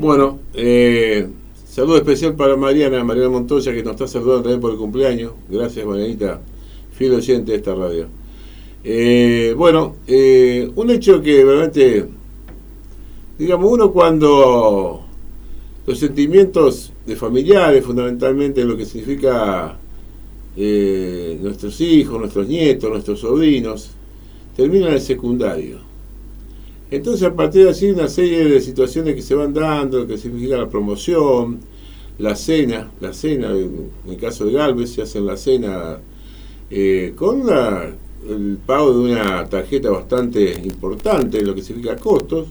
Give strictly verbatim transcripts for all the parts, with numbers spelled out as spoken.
Bueno, eh, saludo especial para Mariana, Mariana Montoya, que nos está saludando también por el cumpleaños. Gracias, Marianita, fiel oyente de esta radio. Eh, bueno, eh, un hecho que realmente, digamos, uno cuando los sentimientos de familiares, fundamentalmente lo que significa eh, nuestros hijos, nuestros nietos, nuestros sobrinos, terminan el secundario. Entonces, a partir de así, una serie de situaciones que se van dando, lo que significa la promoción, la cena, la cena, en el caso de Galvez, se hace la cena eh, con una, el pago de una tarjeta bastante importante, lo que significa costos.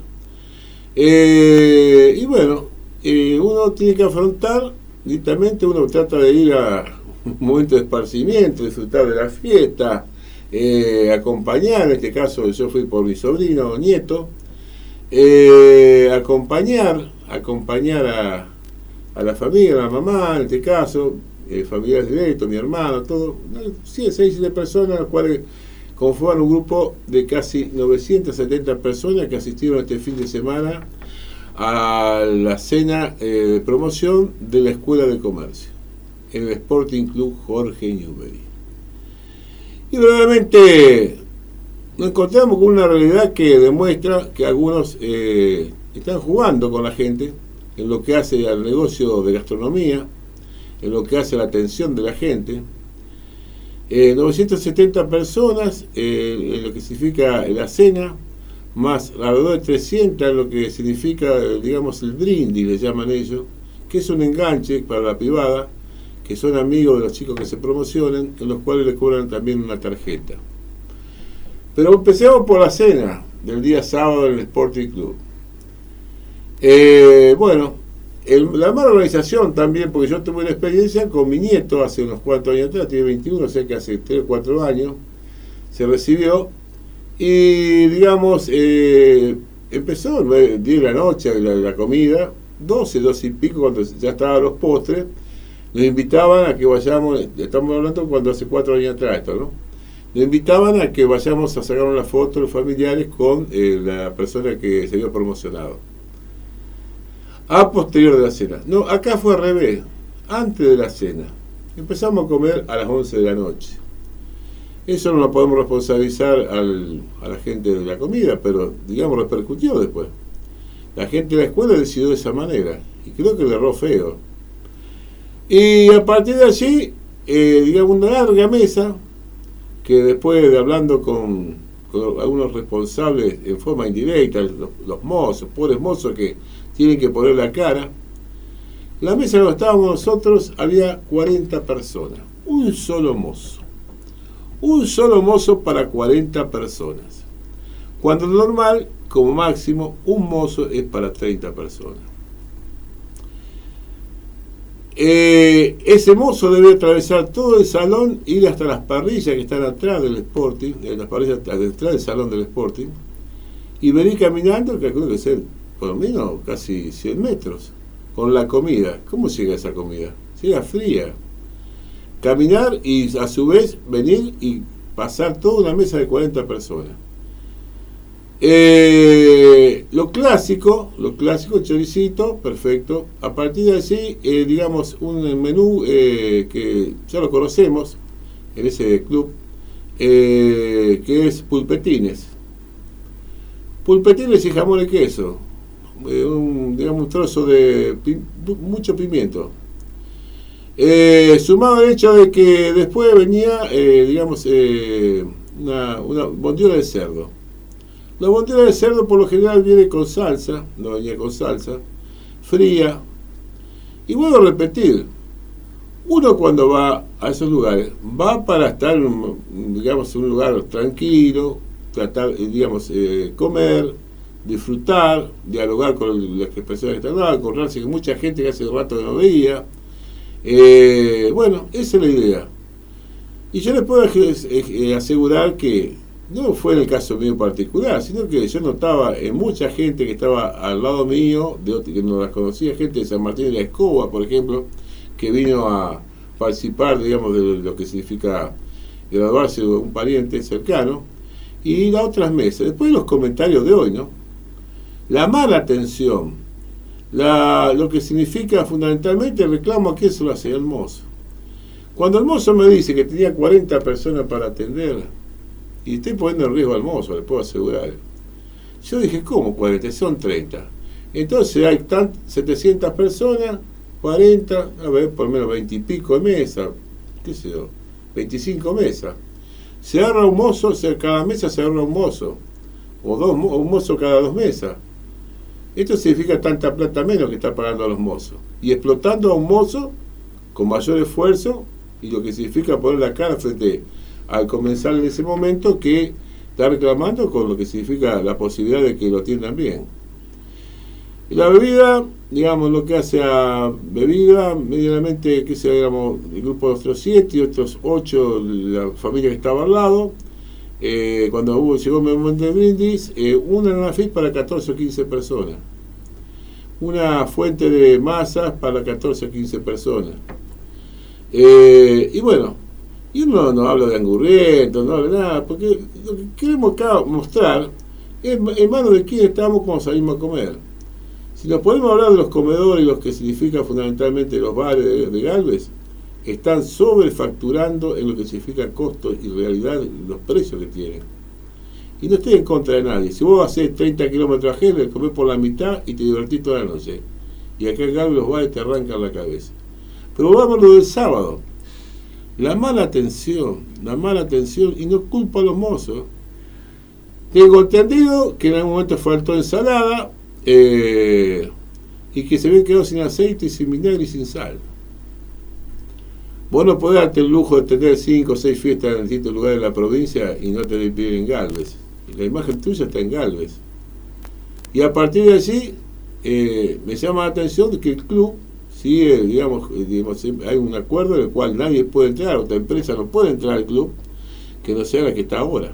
Eh, y bueno, eh, uno tiene que afrontar, directamente uno trata de ir a un momento de esparcimiento, disfrutar de la fiesta, Eh, acompañar, en este caso yo fui por mi sobrino nieto, eh, acompañar, acompañar a, a la familia, a la mamá, en este caso, eh, familiares directos, mi hermano, todo, sí, seis, siete personas, los cuales conforman un grupo de casi novecientas setenta personas que asistieron este fin de semana a la cena eh, de promoción de la Escuela de Comercio, en el Sporting Club Jorge Newbery. Y verdaderamente nos encontramos con una realidad que demuestra que algunos eh, están jugando con la gente en lo que hace al negocio de gastronomía, en lo que hace a la atención de la gente. Eh, novecientas setenta personas, eh, en lo que significa la cena, más alrededor de trescientas en lo que significa, digamos, el brindis, le llaman ellos, que es un enganche para la privada, que son amigos de los chicos que se promocionan, en los cuales le cobran también una tarjeta. Pero empecemos por la cena del día sábado en el Sporting Club. Eh, bueno, el, la mala organización también, porque yo tuve una experiencia con mi nieto hace unos cuatro años atrás, tiene veintiuno, o sea que hace tres o cuatro años, se recibió, y digamos, eh, empezó diez de la noche la, la comida, doce, doce y pico, cuando ya estaban los postres. Nos invitaban a que vayamos, estamos hablando cuando hace cuatro años atrás esto, ¿no? Nos invitaban a que vayamos a sacar una foto los familiares con eh, la persona que se había promocionado. A posterior de la cena. No, acá fue al revés, antes de la cena. Empezamos a comer a las once de la noche. Eso no lo podemos responsabilizar al, a la gente de la comida, pero digamos repercutió después. La gente de la escuela decidió de esa manera, y creo que le erró feo. Y a partir de allí, eh, digamos, una larga mesa, que después de hablando con, con algunos responsables en forma indirecta, los, los mozos, pobres mozos que tienen que poner la cara, la mesa donde estábamos nosotros había cuarenta personas, un solo mozo, un solo mozo para cuarenta personas, cuando lo normal, como máximo, un mozo es para treinta personas. Eh, ese mozo debe atravesar todo el salón, ir hasta las parrillas que están atrás del Sporting, en las parrillas detrás del salón del Sporting, y venir caminando, que creo que ser por lo menos casi cien metros, con la comida. ¿Cómo llega esa comida? Llega fría. Caminar y a su vez venir y pasar toda una mesa de cuarenta personas. Eh, lo clásico, lo clásico, choricito, perfecto. A partir de allí, eh, digamos, un menú eh, que ya lo conocemos en ese club, eh, que es pulpetines. Pulpetines y jamón y queso. Eh, un, digamos, un trozo de pi, mucho pimiento. Eh, sumado al hecho de que después venía, eh, digamos, eh, una, una bondiola de cerdo. La bondiola de cerdo por lo general viene con salsa, no venía con salsa, fría. Y vuelvo a repetir, uno cuando va a esos lugares, va para estar, digamos, en un lugar tranquilo, tratar, digamos, eh, comer, disfrutar, dialogar con las personas que están al lado, encontrarse con mucha gente que hace rato que no veía. Eh, bueno, esa es la idea. Y yo les puedo asegurar que no fue en el caso mío particular, sino que yo notaba en mucha gente que estaba al lado mío, de, que no las conocía, gente de San Martín de la Escoba, por ejemplo, que vino a participar, digamos, de lo que significa graduarse de un pariente cercano, y las otras mesas. Después los comentarios de hoy, ¿no? La mala atención, La, lo que significa fundamentalmente el reclamo, ¿a quién se lo hace? Al mozo. Cuando el mozo me dice que tenía cuarenta personas para atender, y estoy poniendo en riesgo al mozo, le puedo asegurar. Yo dije, ¿cómo cuarenta? Son treinta. Entonces hay tant, setecientas personas, cuarenta, a ver, por lo menos veinte y pico de mesas, qué sé yo, veinticinco mesas. Se agarra un mozo, cada mesa se agarra un mozo, o dos, o un mozo cada dos mesas. Esto significa tanta plata menos que está pagando a los mozos. Y explotando a un mozo con mayor esfuerzo, y lo que significa poner la cara frente al comensal en ese momento que está reclamando con lo que significa la posibilidad de que lo atiendan bien. Y la bebida, digamos, lo que hace a bebida, medianamente, que se digamos, el grupo de otros siete y otros ocho, la familia que estaba al lado, eh, cuando hubo, llegó el momento de brindis, eh, una en una fiesta para catorce o quince personas. Una fuente de masas para catorce o quince personas. Eh, y bueno, y uno no habla de angurrientos, no habla de nada, porque lo que queremos acá mostrar es en manos de quién estamos cuando salimos a comer. Si nos podemos hablar de los comedores, los que significa fundamentalmente los bares de, de Galvez, están sobrefacturando en lo que significa costo y realidad los precios que tienen. Y no estoy en contra de nadie. Si vos haces treinta kilómetros a Heller, comés por la mitad y te divertís toda la noche. Y acá en Galvez los bares te arrancan la cabeza. Pero vamos a lo del sábado. La mala atención, la mala atención, y no culpo a los mozos. Tengo entendido que en algún momento faltó ensalada, eh, y que se habían quedado sin aceite, sin vinagre y sin sal. Vos no podés darte el lujo de tener cinco o seis fiestas en distintos lugares de la provincia y no te vivir en Galvez. La imagen tuya está en Galvez. Y a partir de allí, eh, me llama la atención que el club sigue, digamos, digamos, hay un acuerdo en el cual nadie puede entrar, otra empresa no puede entrar al club que no sea la que está ahora.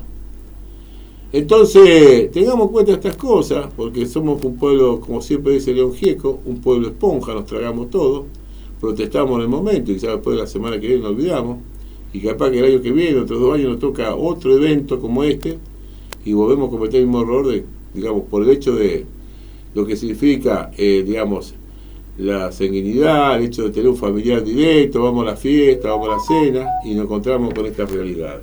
Entonces, tengamos en cuenta estas cosas, porque somos un pueblo, como siempre dice León Gieco, un pueblo esponja, nos tragamos todo, protestamos en el momento y quizás después de la semana que viene nos olvidamos, y capaz que el año que viene, otros dos años, nos toca otro evento como este, y volvemos a cometer el mismo error, de, digamos, por el hecho de lo que significa, eh, digamos, la sanguinidad, el hecho de tener un familiar directo, vamos a la fiesta, vamos a la cena, y nos encontramos con esta realidad.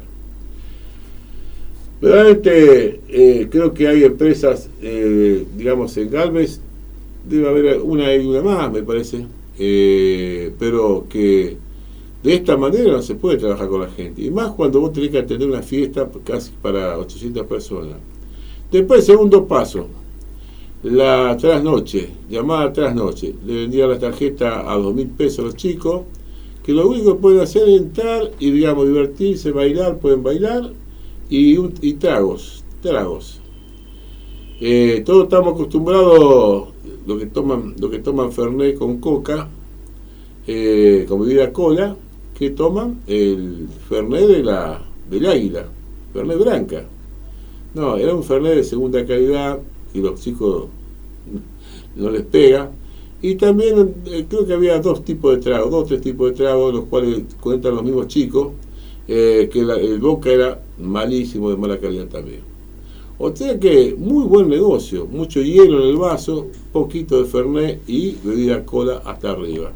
Realmente eh, creo que hay empresas, eh, digamos, en Galvez, debe haber una y una más, me parece, eh, pero que de esta manera no se puede trabajar con la gente, y más cuando vos tenés que atender una fiesta casi para ochocientas personas. Después, segundo paso, la trasnoche, llamada trasnoche, le vendían la tarjeta a dos mil pesos a los chicos, que lo único que pueden hacer es entrar y, digamos, divertirse, bailar, pueden bailar, y, un, y tragos, tragos. Eh, todos estamos acostumbrados, lo que toman, lo que toman Fernet con coca, eh, con bebida cola, que toman el Fernet de la, del Águila, Fernet Branca. No, era un Fernet de segunda calidad, y los chicos no les pega. Y también eh, creo que había dos tipos de tragos, dos o tres tipos de tragos, los cuales cuentan los mismos chicos, eh, que la, el Boca era malísimo, de mala calidad también. O sea que muy buen negocio, mucho hielo en el vaso, poquito de Fernet y bebida cola hasta arriba.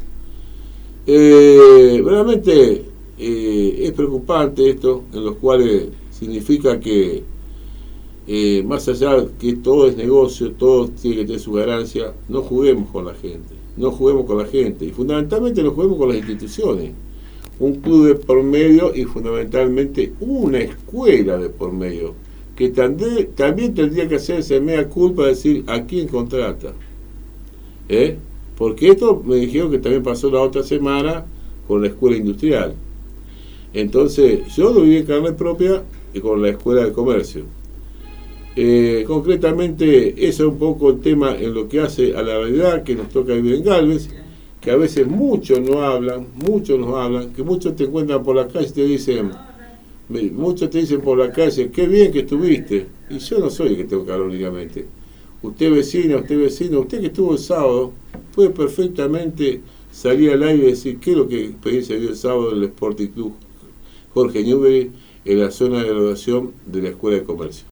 Eh, realmente eh, es preocupante esto, en los cuales significa que Eh, más allá que todo es negocio, todo tiene que tener su ganancia, no juguemos con la gente, no juguemos con la gente, y fundamentalmente no juguemos con las instituciones. Un club de por medio y fundamentalmente una escuela de por medio, que también, también tendría que hacerse mea culpa de decir a quién contrata. ¿Eh? Porque esto me dijeron que también pasó la otra semana con la escuela industrial. Entonces, yo lo viví en carne propia y con la escuela de comercio. Eh, concretamente, ese es un poco el tema en lo que hace a la realidad que nos toca vivir en Galvez, que a veces muchos no hablan, muchos nos hablan, que muchos te encuentran por la calle y te dicen, muchos te dicen por la calle, qué bien que estuviste, y yo no soy el que tengo que hablar únicamente. Usted vecina, usted vecino, usted que estuvo el sábado, puede perfectamente salir al aire y decir qué es lo que experiencia vio el sábado en el Sporting Club Jorge Newbery, en la zona de graduación de la Escuela de Comercio.